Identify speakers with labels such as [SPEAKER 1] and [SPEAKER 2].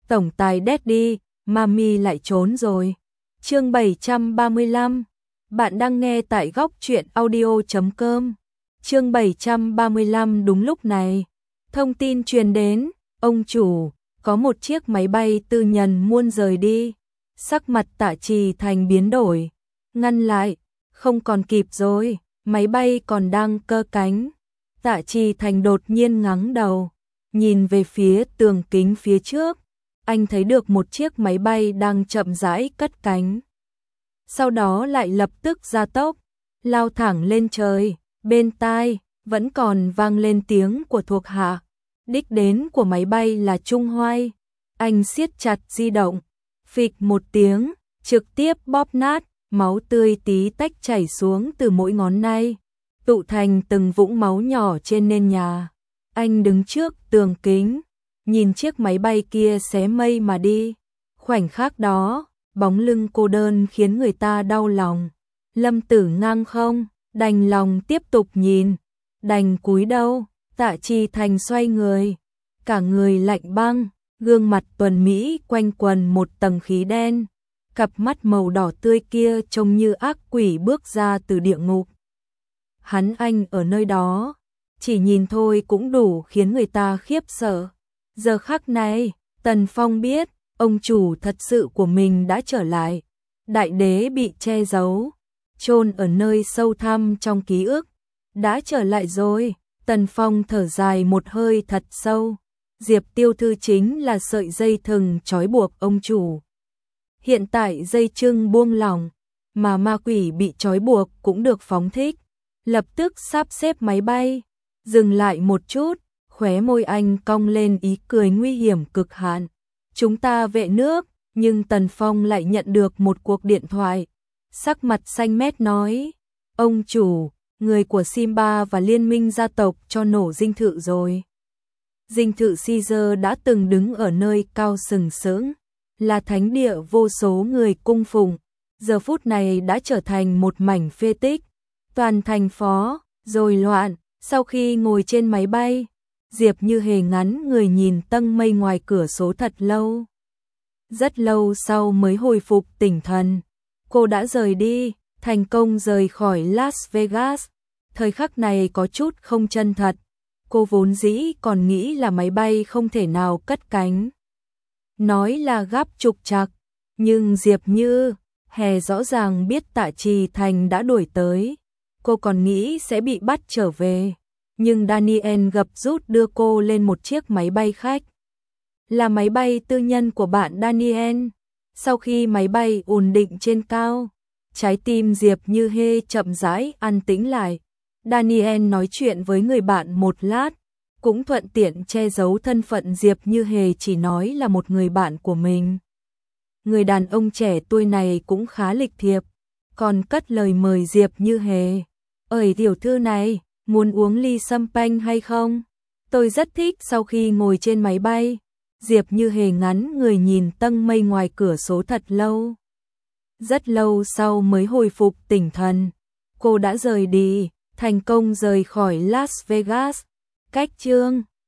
[SPEAKER 1] tổng tài Daddy, Mami lại trốn rồi. Chương 735. Bạn đang nghe tại góc truyện audio.com. Chương 735. Đúng lúc này, thông tin truyền đến, ông chủ, có một chiếc máy bay tư nhân muốn rời đi. Sắc mặt Tạ Trì Thành biến đổi, ngăn lại, không còn kịp rồi, máy bay còn đang cơ cánh. Tạ Trì Thành đột nhiên ngẩng đầu, nhìn về phía tường kính phía trước, anh thấy được một chiếc máy bay đang chậm rãi cất cánh. Sau đó lại lập tức gia tốc, lao thẳng lên trời, bên tai vẫn còn vang lên tiếng của thuộc hạ. Đích đến của máy bay là Trung Hoai. Anh siết chặt di động, phịch một tiếng, trực tiếp bóp nát, máu tươi tí tách chảy xuống từ mỗi ngón tay, tụ thành từng vũng máu nhỏ trên nền nhà. Anh đứng trước tường kính, nhìn chiếc máy bay kia xé mây mà đi. Khoảnh khắc đó, bóng lưng cô đơn khiến người ta đau lòng. Lâm Tử Ngang không đành lòng tiếp tục nhìn, đành cúi đầu. Tạ Trì Thành xoay người, cả người lạnh băng, gương mặt tuần mỹ quanh quần một tầng khí đen, cặp mắt màu đỏ tươi kia trông như ác quỷ bước ra từ địa ngục. Anh ở nơi đó, chỉ nhìn thôi cũng đủ khiến người ta khiếp sợ. Giờ khắc này, Tần Phong biết, ông chủ thật sự của mình đã trở lại. Đại đế bị che giấu, chôn ở nơi sâu thẳm trong ký ức, đã trở lại rồi. Tần Phong thở dài một hơi thật sâu. Diệp Tiêu Thư chính là sợi dây thừng trói buộc ông chủ. Hiện tại dây chưng buông lỏng, mà ma quỷ bị trói buộc cũng được phóng thích. Lập tức sắp xếp máy bay, dừng lại một chút, khóe môi anh cong lên ý cười nguy hiểm cực hạn. Chúng ta vệ nước, nhưng Tần Phong lại nhận được một cuộc điện thoại. Sắc mặt xanh mét nói, ông chủ, người của Simba và liên minh gia tộc cho nổ dinh thự rồi. Dinh thự Caesar đã từng đứng ở nơi cao sừng sững, là thánh địa vô số người cung phụng, giờ phút này đã trở thành một mảnh phế tích. Toàn thành phố rồi loạn. Sau khi ngồi trên máy bay, Diệp Như Hề ngắn người nhìn tầng mây ngoài cửa sổ thật lâu. Rất lâu sau mới hồi phục tỉnh thần. Cô đã rời đi, thành công rời khỏi Las Vegas. Thời khắc này có chút không chân thật. Cô vốn dĩ còn nghĩ là máy bay không thể nào cất cánh, nói là gấp trục trặc, nhưng Diệp Như Hề rõ ràng biết Tạ Trì Thành đã đuổi tới. Cô còn nghĩ sẽ bị bắt trở về, nhưng Daniel gấp rút đưa cô lên một chiếc máy bay khách. Là máy bay tư nhân của bạn Daniel. Sau khi máy bay ổn định trên cao, trái tim Diệp Như Hề chậm rãi an tĩnh lại. Daniel nói chuyện với người bạn một lát, cũng thuận tiện che giấu thân phận Diệp Như Hề chỉ nói là một người bạn của mình. Người đàn ông trẻ tuổi này cũng khá lịch thiệp, còn cất lời mời Diệp Như Hề. Ơi tiểu thư này, muốn uống ly champagne hay không? Tôi rất thích. Sau khi ngồi trên máy bay, Diệp Như Hề ngắn người nhìn tầng mây ngoài cửa sổ thật lâu. Rất lâu sau mới hồi phục tỉnh thần. Cô đã rời đi, thành công rời khỏi Las Vegas. Cách chương